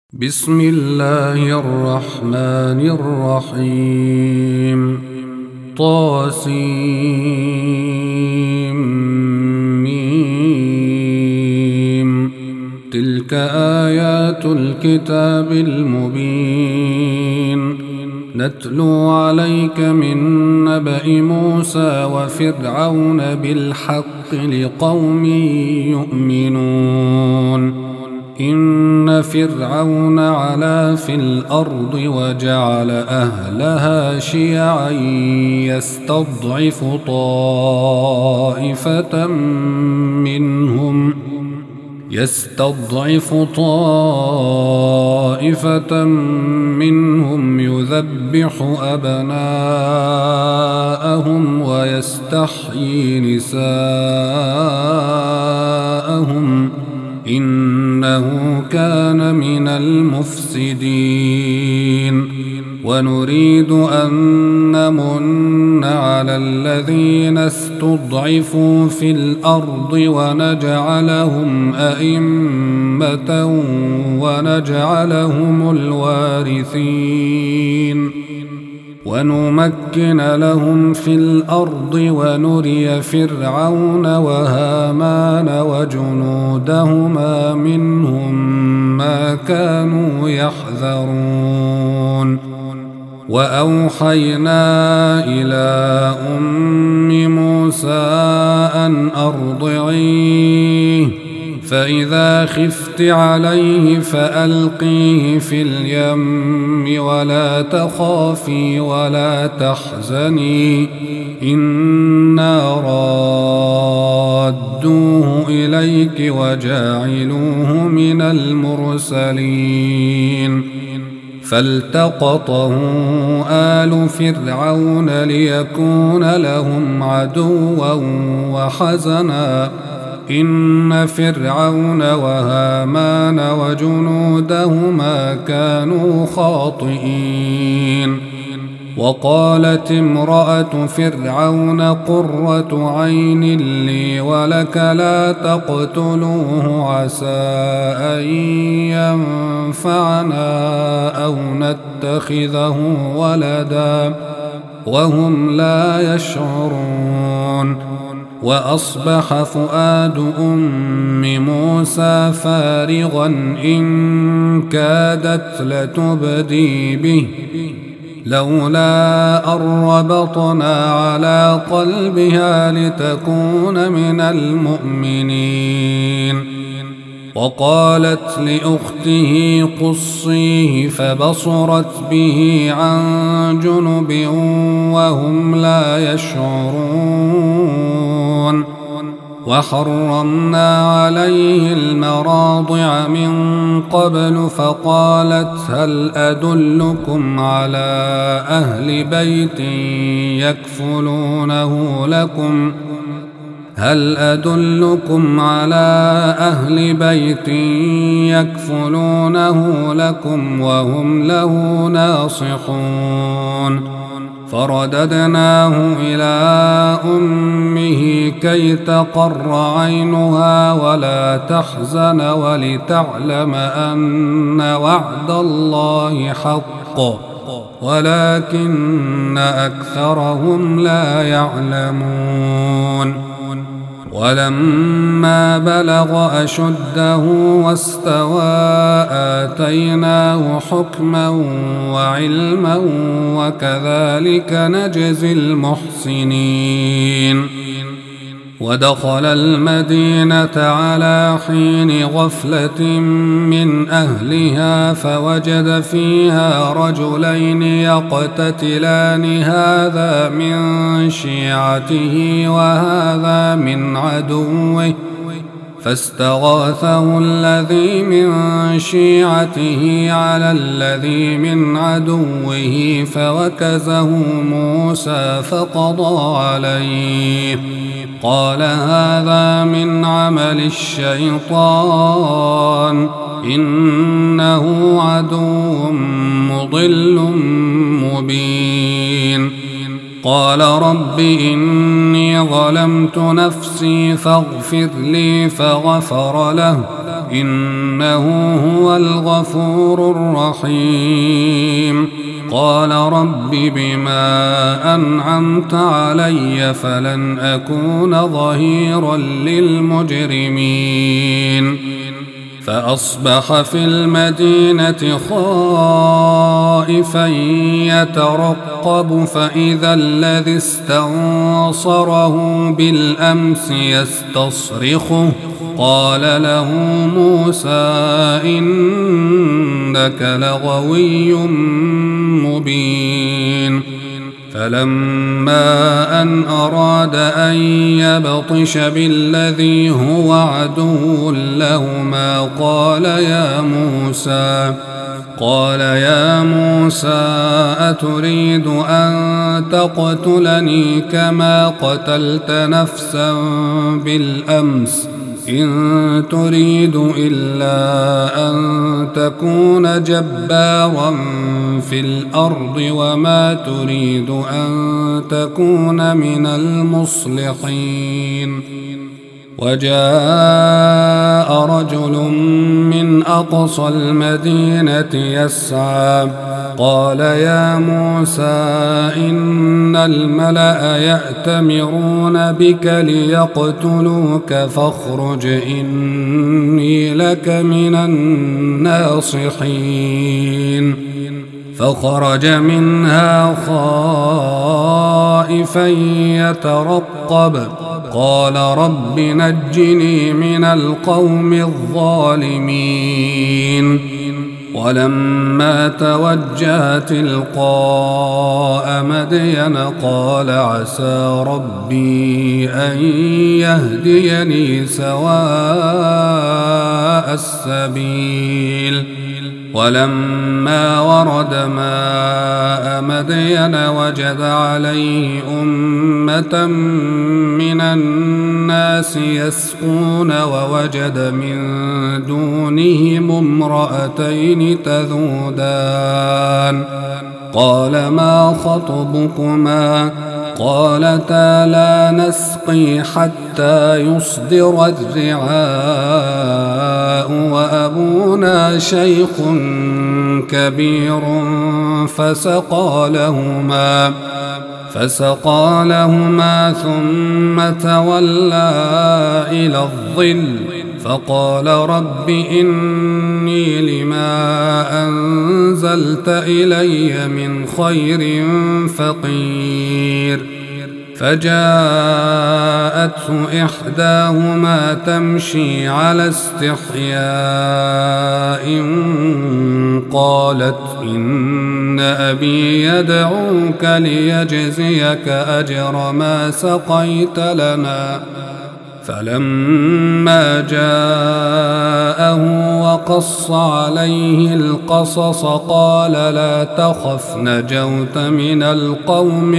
بسم الله الرحمن الرحيم. طاسيم. تلك آيات الكتاب المبين، نتلو عليك من نبأ موسى وفرعون بالحق لقوم يؤمنون. إن فرعون علا في الأرض وجعل أهلها شيعا يستضعف طائفة منهم يذبح أبناءهم ويستحيي نساءهم، إنه كان من المفسدين. ونريد أن نمن على الذين استضعفوا في الأرض ونجعلهم أئمة ونجعلهم الوارثين، ونمكن لهم في الأرض ونري فرعون وهامان وجنودهما منهم ما كانوا يحذرون. وأوحينا إلى أم موسى أن أرضعيه، فإذا خفت عليه فألقيه في اليم ولا تخافي ولا تحزني، إنا رادوه إليك وجاعلوه من المرسلين. فالتقطه آل فرعون ليكون لهم عدوا وحزنا، إن فرعون وهامان وجنودهما كانوا خاطئين. وقالت امرأة فرعون قرة عين لي ولك لا تقتلوه عسى أن ينفعنا أو نتخذه ولدا وهم لا يشعرون. وأصبح فؤاد أم موسى فارغا إن كادت لتبدي به لولا أن ربطنا على قلبها لتكون من المؤمنين. وقالت لأخته قصيه فبصرت به عن جنب وهم لا يشعرون. وحرمنا عليه المراضع من قبل فقالت هل أدلكم على أهل بيت يكفلونه لكم وهم له ناصحون. فرددناه إلى أمه كي تقر عينها ولا تحزن ولتعلم أن وعد الله حق ولكن أكثرهم لا يعلمون. ولما بلغ أشده واستوى آتيناه حكما وعلما وكذلك نجزي المحسنين. ودخل المدينة على حين غفلة من أهلها فوجد فيها رجلين يقتتلان هذا من شيعته وهذا من عدوه، فاستغاثه الذي من شيعته على الذي من عدوه فوكزه موسى فقضى عليه. قال هذا من عمل الشيطان إنه عدو مضل مبين. قال رب إني ظلمت نفسي فاغفر لي فغفر له إنه هو الغفور الرحيم قال رب بما أنعمت علي فلن أكون ظهيرا للمجرمين فأصبح في المدينة خائفا يترقب فإذا الذي استنصره بالأمس يستصرخه قال له موسى إنك لغوي مبين فلما أن أراد أن يبطش بالذي هو عدو لهما قال يا موسى أتريد أن تقتلني كما قتلت نفسا بالأمس إن تريد إلا أن تكون جبارا في الأرض وما تريد أن تكون من المصلحين وجاء رجل من أقصى المدينة يسعى قال يا موسى إن الملأ يأتمرون بك ليقتلوك فاخرج إني لك من الناصحين فخرج منها خائفا يترقب قال رب نجني من القوم الظالمين ولما توجه تلقاء مدين قال عسى ربي أن يهديني سواء السبيل ولما ورد ماء مدين وجد عليه أمة من الناس يسقون ووجد من دونهم امرأتين تذودان قال ما خطبكما قالتا لا نسقي حتى يصدر الرعاء وأبونا شيخ كبير فسقى لهما ثم تولى إلى الظل فقال رب إني لما أنزلت إلي من خير فقير فجاءته إحداهما تمشي على استحياء قالت إن أبي يدعوك ليجزيك أجر ما سقيت لنا فلما جاءه وقص عليه القصص قال لا تخف نجوت من القوم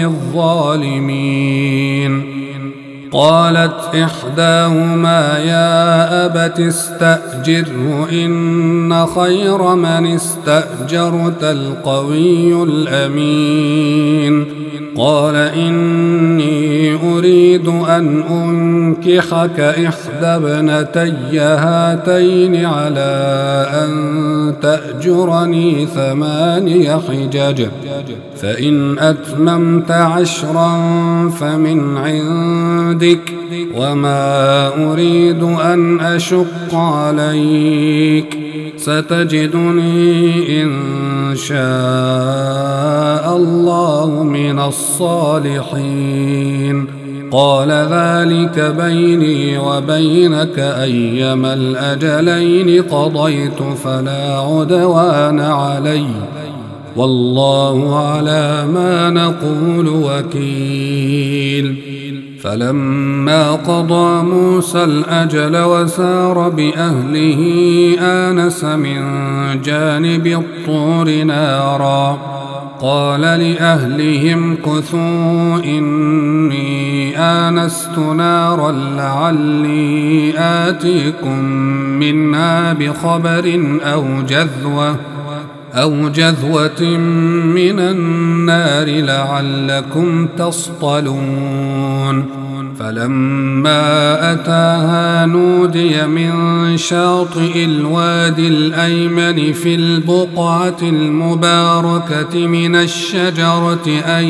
الظالمين قالت إحداهما يا أبت استأجره إن خير من استأجرت القوي الأمين قال إني أريد أن أنكحك إحدى ابنتي هاتين على أن تأجرني 8 حجج فإن أتممت 10 فمن عندك وما أريد أن أشق عليك ستجدني إن شاء الله من الصالحين قال ذلك بيني وبينك أيما الأجلين قضيت فلا عدوان علي والله على ما نقول وكيل فلما قضى موسى الأجل وسار بأهله آنس من جانب الطور نارا قال لأهلهم كثوا إني آنست نارا لعلي آتيكم منها بخبر أو جذوة من النار لعلكم تصطلون فلما أتاها نودي من شاطئ الوادي الأيمن في البقعة المباركة من الشجرة أن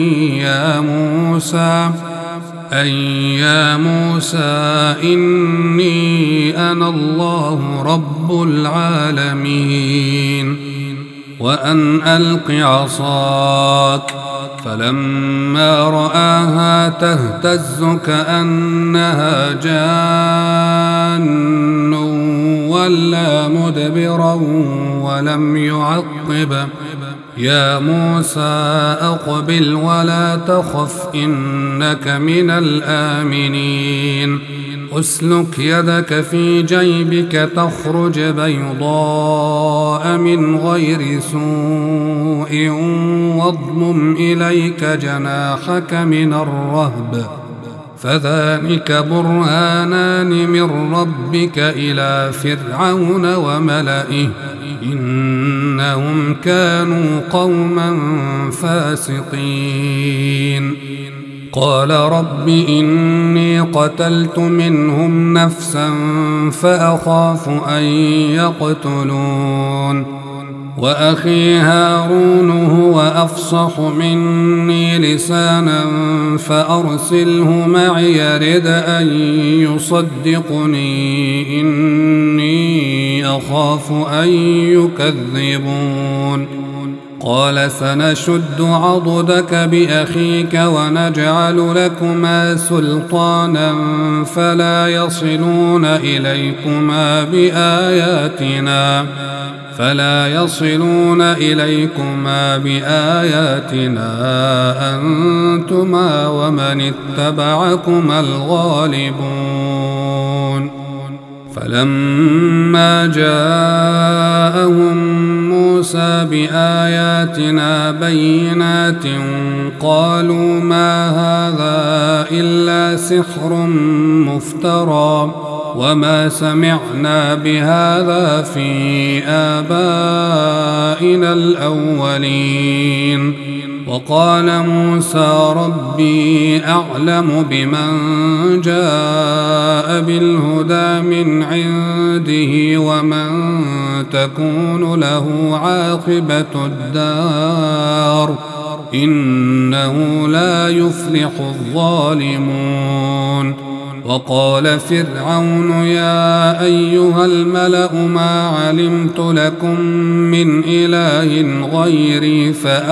يا موسى إني أنا الله رب العالمين وأن ألق عصاك. فلما رآها تهتز كأنها جان ولا مدبرا ولم يعقب. يا موسى أقبل ولا تخف إنك من الآمنين. أسلك يدك في جيبك تخرج بيضاء من غير سوء واضمم إليك جناحك من الرهب فذلك برهانان من ربك إلى فرعون وملئه إنهم كانوا قوما فاسقين. قال رب إني قتلت منهم نفسا فأخاف أن يقتلون وأخي هارون هو أفصح مني لسانا فأرسله معي يرد أن يصدقني إني أخاف أن يكذبون. قال سنشد عضدك بأخيك ونجعل لكما سلطانا فلا يصلون إليكما بآياتنا أنتما ومن اتبعكما الغالبون. فلما جاءهم موسى بآياتنا بينات قالوا ما هذا إلا سحر مفترى وما سمعنا بهذا في آبائنا الأولين. وقال موسى ربي أعلم بمن جاء بالهدى من عنده ومن تكون له عاقبة الدار إنه لا يفلح الظالمون. وقال فرعون يا أيها الملأ ما علمت لكم من إله غيري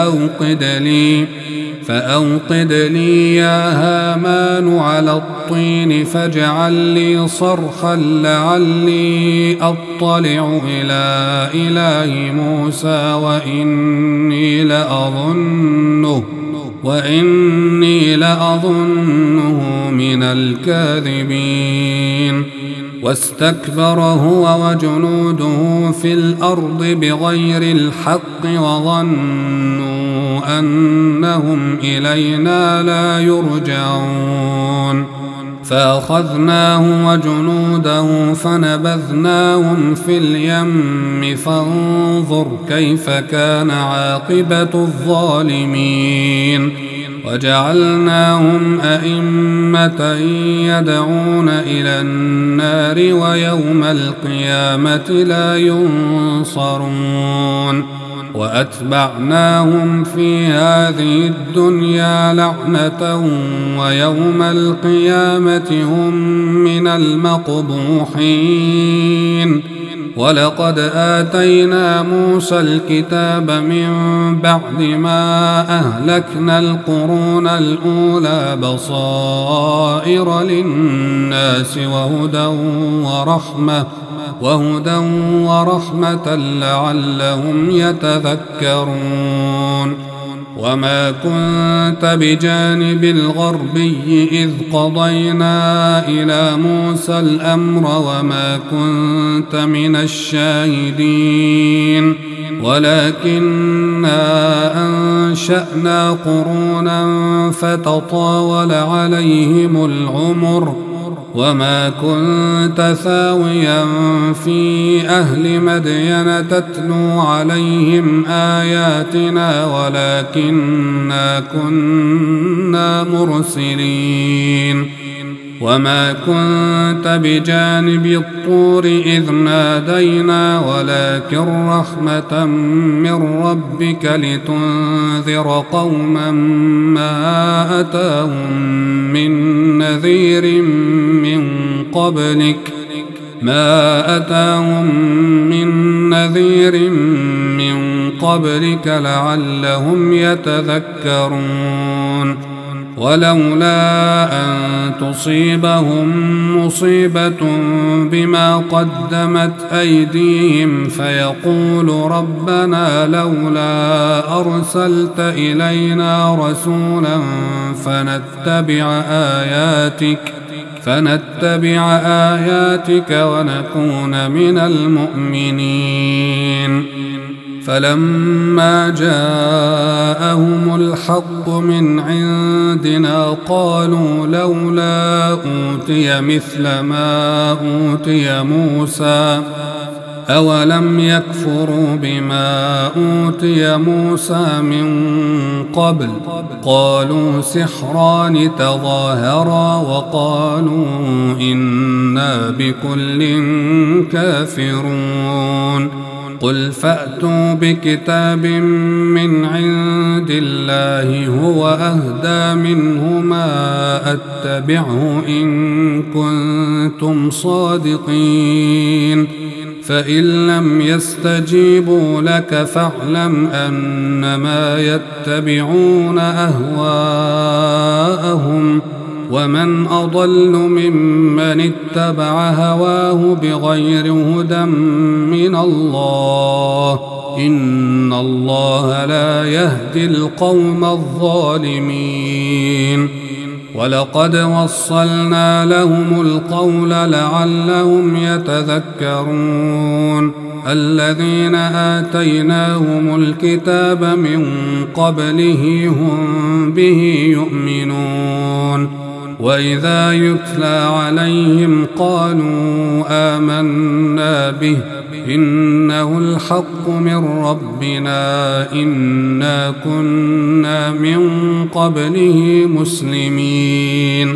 فأوقد لي يا هامان على الطين فاجعل لي صرحا لعلي أطلع إلى إله موسى وإني لأظنه من الكاذبين. واستكبر هو وجنوده في الأرض بغير الحق وظنوا أنهم إلينا لا يرجعون. فأخذناه وجنوده فنبذناهم في اليم فانظر كيف كان عاقبة الظالمين. وجعلناهم أئمة يدعون إلى النار ويوم القيامة لا ينصرون. وأتبعناهم في هذه الدنيا لعنة ويوم القيامة هم من المقبوحين. ولقد آتينا موسى الكتاب من بعد ما أهلكنا القرون الأولى بصائر للناس وهدى ورحمة لعلهم يتذكرون. وما كنت بجانب الغربي إذ قضينا إلى موسى الأمر وما كنت من الشاهدين ولكننا أنشأنا قرونا فتطاول عليهم العمر وما كنت ثاويا في أهل مدين تتلو عليهم آياتنا ولكننا كنا مرسلين. وما كنت بجانب الطور إذ نادينا ولكن رحمة من ربك لتنذر قوما ما أتاهم من نذير من قبلك لعلهم يتذكرون ولولا أن تصيبهم مصيبة بما قدمت أيديهم فيقولوا ربنا لولا أرسلت إلينا رسولا فنتبع آياتك ونكون من المؤمنين فلما جاءهم الحق من عندنا قالوا لولا أوتي مثل ما أوتي موسى أولم يكفروا بما أوتي موسى من قبل قالوا سحران تظاهرا وقالوا إنا بكل كافرون قل فأتوا بكتاب من عند الله هو أهدى منهما أتبعه إن كنتم صادقين فإن لم يستجيبوا لك فاعلم أنما يتبعون أهواءهم ومن أضل ممن اتبع هواه بغير هدى من الله إن الله لا يهدي القوم الظالمين ولقد وصلنا لهم القول لعلهم يتذكرون الذين آتيناهم الكتاب من قبله هم به يؤمنون وإذا يتلى عليهم قالوا آمنا به إنه الحق من ربنا إنا كنا من قبله مسلمين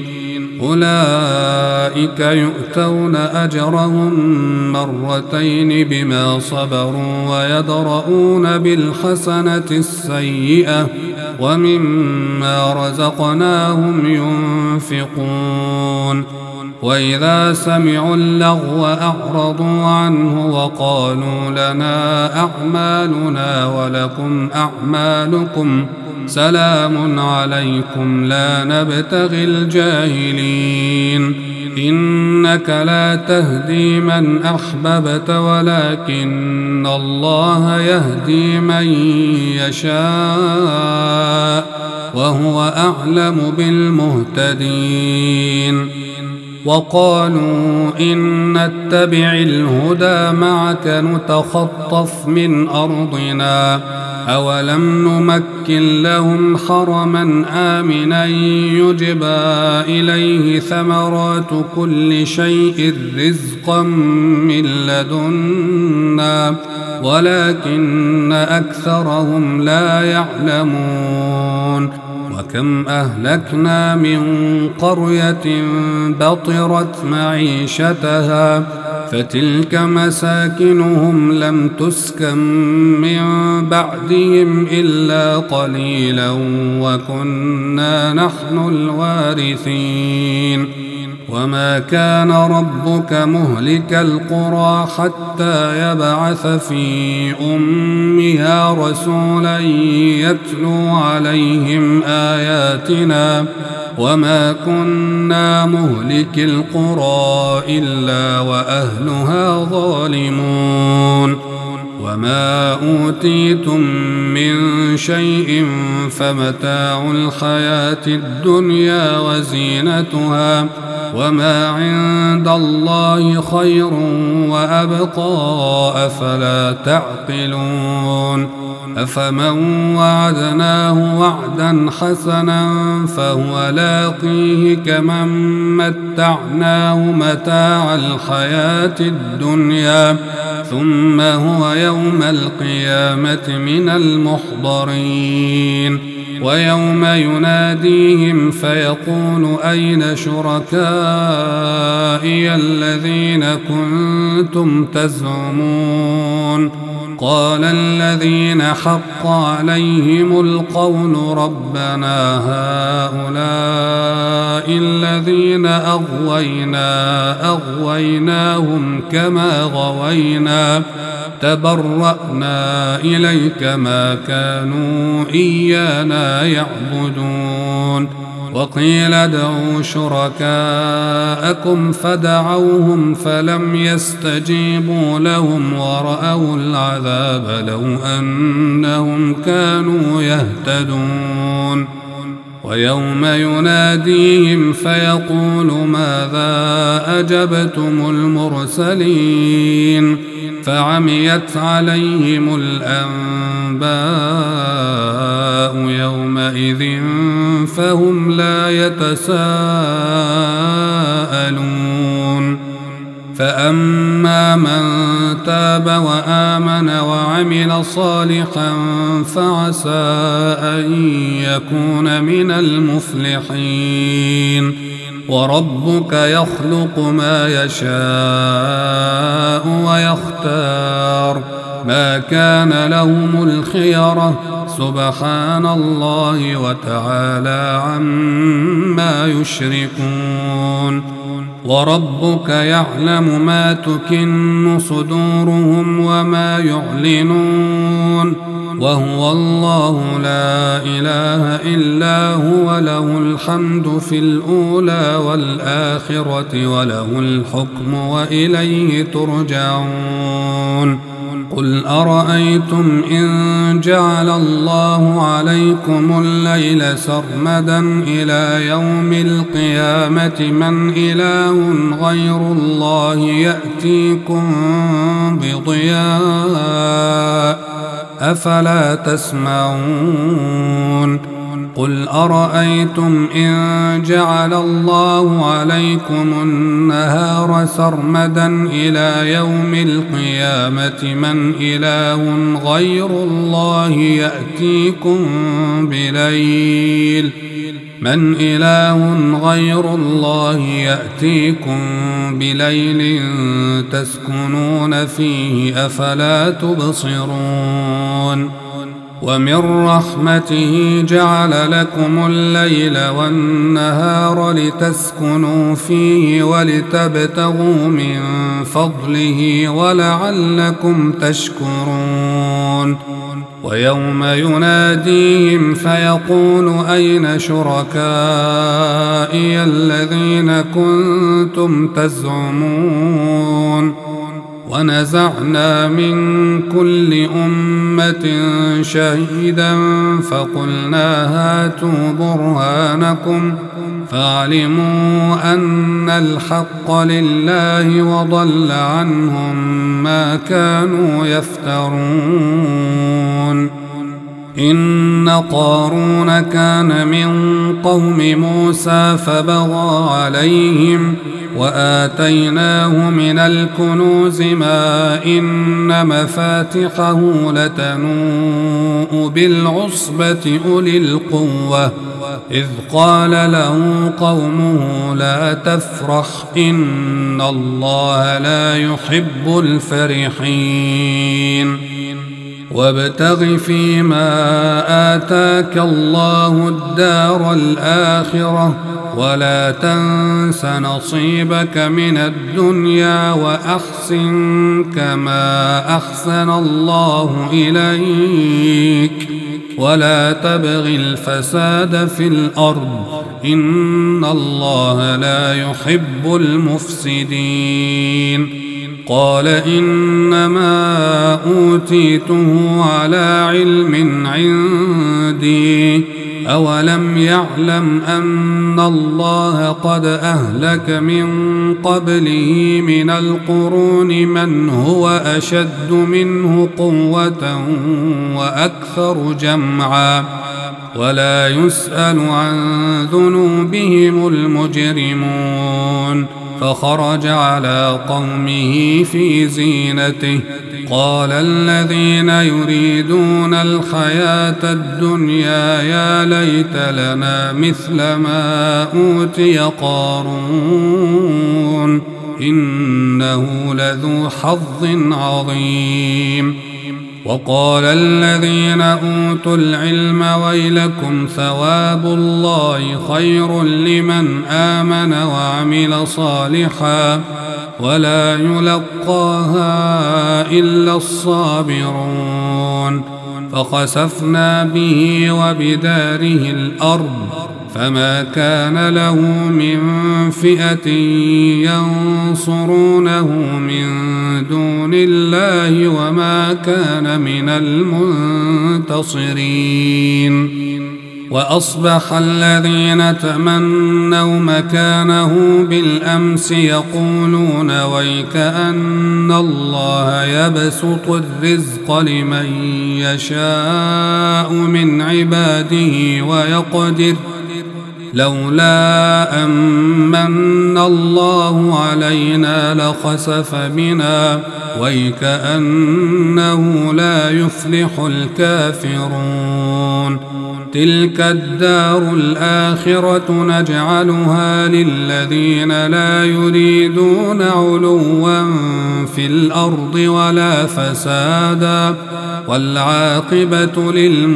أولئك يؤتون أجرهم مرتين بما صبروا ويدرؤون بالحسنة السيئة ومما رزقناهم ينفقون وإذا سمعوا اللغو أعرضوا عنه وقالوا لنا أعمالنا ولكم أعمالكم سلام عليكم لا نبتغي الجاهلين إنك لا تهدي من أحببت ولكن الله يهدي من يشاء وهو أعلم بالمهتدين وقالوا إن نتبع الهدى معك نتخطف من أرضنا أولم نمكن لهم حرما آمنا يجبى إليه ثمرات كل شيء رزقا من لدنا ولكن أكثرهم لا يعلمون وكم أهلكنا من قرية بطرت معيشتها فتلك مساكنهم لم تسكن من بعدهم إلا قليلا وكنا نحن الوارثين وما كان ربك مهلك القرى حتى يبعث في أمها رسولا يتلو عليهم آياتنا وما كنا مهلك القرى إلا وأهلها ظالمون وما أوتيتم من شيء فمتاع الحياة الدنيا وزينتها وما عند الله خير وأبقى أفلا تعقلون أفمن وعدناه وعدا حسنا فهو لاقيه كمن متعناه متاع الحياة الدنيا ثم هو يوم القيامة من المحضرين ويوم يناديهم فيقول أين شركائي الذين كنتم تزعمون قال الذين حق عليهم القول ربنا هؤلاء الذين أغويناهم كما غوينا تبرأنا إليك ما كانوا إيانا يعبدون وقيل ادعوا شركاءكم فدعوهم فلم يستجيبوا لهم ورأوا العذاب لو أنهم كانوا يهتدون ويوم يناديهم فيقول ماذا أجبتم المرسلين فعميت عليهم الأنباء يومئذ فهم لا يتساءلون فأما من تاب وآمن وعمل صالحا فعسى أن يكون من المفلحين وربك يخلق ما يشاء ويختار ما كان لهم الخيرة سبحان الله وتعالى عما يشركون وربك يعلم ما تكن صدورهم وما يعلنون وهو الله لا إله إلا هو له الحمد في الأولى والآخرة وله الحكم وإليه ترجعون قل أرأيتم إن جعل الله عليكم الليل سرمدا إلى يوم القيامة من إله غير الله يأتيكم بضياء أفلا تسمعون قل أرأيتم إن جعل الله عليكم النهار سرمدا إلى يوم القيامة من إله غير الله يأتيكم بليل تسكنون فيه أفلا تبصرون ومن رحمته جعل لكم الليل والنهار لتسكنوا فيه ولتبتغوا من فضله ولعلكم تشكرون ويوم يناديهم فيقول أين شركائي الذين كنتم تزعمون ونزعنا من كل أمة شهيدا فقلنا هاتوا برهانكم فاعلموا أن الحق لله وضل عنهم ما كانوا يفترون إن قارون كان من قوم موسى فبغى عليهم وآتيناه من الكنوز ما إن مفاتحه لتنوء بالعصبة أولي القوة إذ قال له قومه لا تفرح إن الله لا يحب الفرحين وابتغ فيما آتاك الله الدار الآخرة ولا تنس نصيبك من الدنيا وأحسن كما أحسن الله إليك ولا تبغ الفساد في الأرض إن الله لا يحب المفسدين قال إنما أوتيته على علم عندي أولم يعلم أن الله قد أهلك من قبله من القرون من هو أشد منه قوة وأكثر جمعا ولا يسأل عن ذنوبهم المجرمون فخرج على قومه في زينته قال الذين يريدون الحياة الدنيا يا ليت لنا مثل ما أوتي قارون إنه لذو حظ عظيم وقال الذين أوتوا العلم ويلكم ثواب الله خير لمن آمن وعمل صالحا ولا يلقاها إلا الصابرون فخسفنا به وبداره الأرض فما كان له من فئة ينصرونه من دون الله وما كان من المنتصرين وأصبح الذين تمنوا مكانه بالأمس يقولون ويكأن الله يبسط الرزق لمن يشاء من عباده ويقدر لولا أمن الله علينا لخسف بنا ويكأنه لا يفلح الكافرون تلك الدار الآخرة نجعلها للذين لا يريدون علوا في الأرض ولا فسادا والعاقبة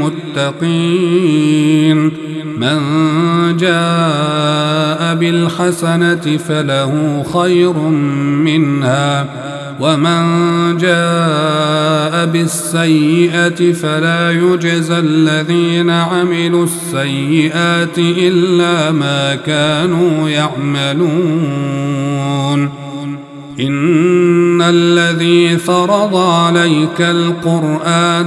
للمتقين من جاء بالحسنة فله خير منها ومن جاء بالسيئة فلا يجزى الذين عملوا السيئات إلا ما كانوا يعملون إن الذي فرض عليك القرآن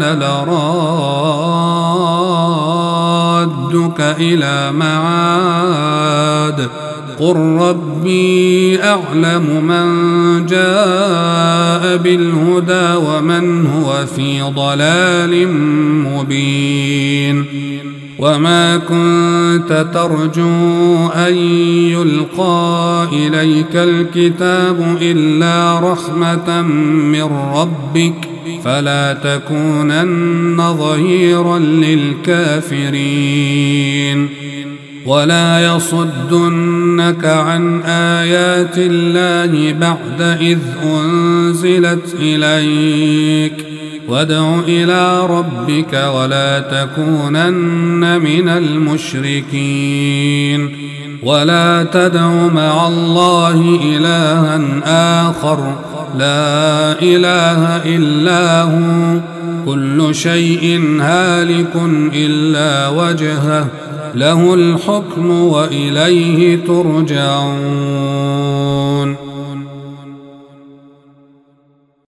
لرادك إلى معاد قل ربي أعلم من جاء بالهدى ومن هو في ضلال مبين وما كنت ترجو أن يلقى إليك الكتاب إلا رحمة من ربك فلا تكونن ظهيرا للكافرين ولا يصدنك عن آيات الله بعد إذ أنزلت إليك وادع إلى ربك ولا تكونن من المشركين ولا تدع مع الله إلها آخر لا إله إلا هو كل شيء هالك إلا وجهه له الحكم وإليه ترجعون